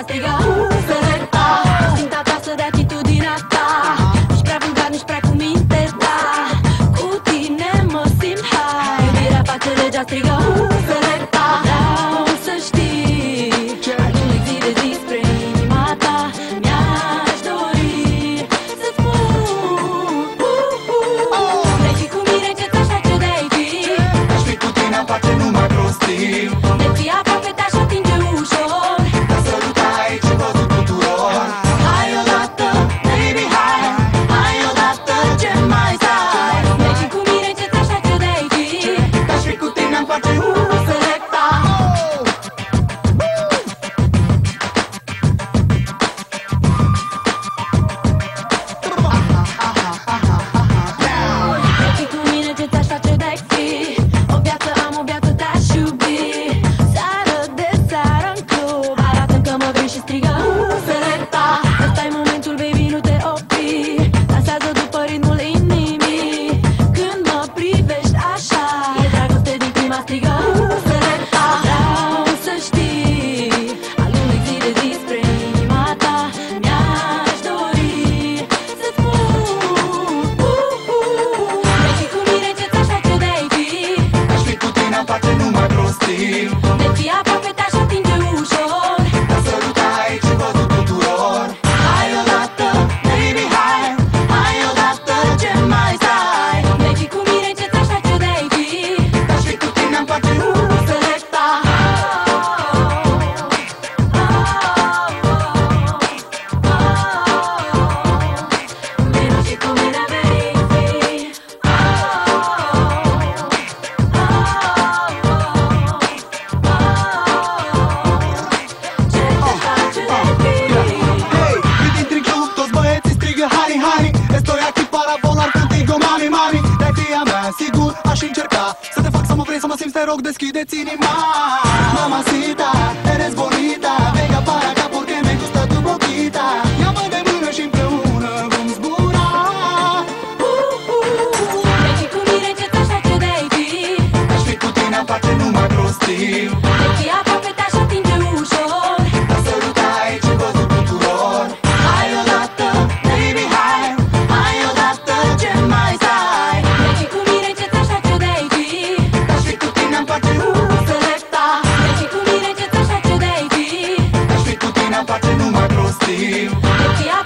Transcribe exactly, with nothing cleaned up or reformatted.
striga uh, Selecta, ținta ta să dea atitudinea ta. Nici prea vulgar, nici prea cu mintea ta. Cu tine mă simt high. Iubirea face legea, striga uh, Selecta. Vreau să știi alunec zi de zi spre inima ta. Mi-aș dori să-ți spun uh, uh. Vrei fi cu mine, ce-ți așa ce de-ai fi? Aș fi cu tine, îmi place numai prostii. De fi aproape te-aș atinge ușor. Te sărutai ce văzut tuturor. Hai odată, baby, hai. Hai odată, ce mai stai? Vrei fi cu mine, ce-ți așa ce de-ai fi? Aș fi cu tine, îmi place uh, Selecta. Vrei fi cu mine, ce-ți așa ce de-ai fi? O viață am, o viață te-aș iubi. Seară de seară în club, arată-mi că mă vrei și strigă uh, Selecta. Ăsta-i momentul, baby, nu te opri. Dansează după ritmul inimii. Când mă privești așa, e dragoste din prima, strigă uh, Selecta. Vreau să știi, alunec zi de zi spre inima ta. Mi-aș dori să-ți spun uh, uh. Vrei fi cu mine, ce-ți așa ce de-ai fi? Aș fi cu tine, îmi place numai prostii. De fi aproape te-aș atinge ușor. Te sărutai ce văzut tuturor. Hai odată, baby, hai. Hai odată, ce mai stai? Vrei fi cu mine, ce-ți așa ce de-ai fi? Aș fi cu tine, îmi place uh, Selecta. Vino și cu mine, verifici. Ce-ți face de fi? Hey, când intri în club, toți băieții strigă Hani, Hani. Estoy aquí para volar contigo, mami, mami. De-ai fi a mea, sigur, aș încerca să te fac să mă vrei, să mă simți, te rog, deschideți inima. Mamacita, eres bonita. Venga para acá porque me gusta tu boquita. Ia-mă de mână și împreună vom zbura. Vrei fi cu mine, ce-ți așa ce de-ai fi? Aș fi cu tine, îmi place numai prostii. De fi aproape te-aș atinge ușor. Te sărutai ce văzut tuturor. Hai odată, baby, hai. Hai odată, ce mai stai? Vrei fi cu mine, ce-ți așa ce de-ai fi? Aș fi cu tine, îmi place uh, Selecta. Vrei fi cu mine, ce-ți așa ce de-ai fi? Aș fi cu tine, îmi place numai prostii. De fi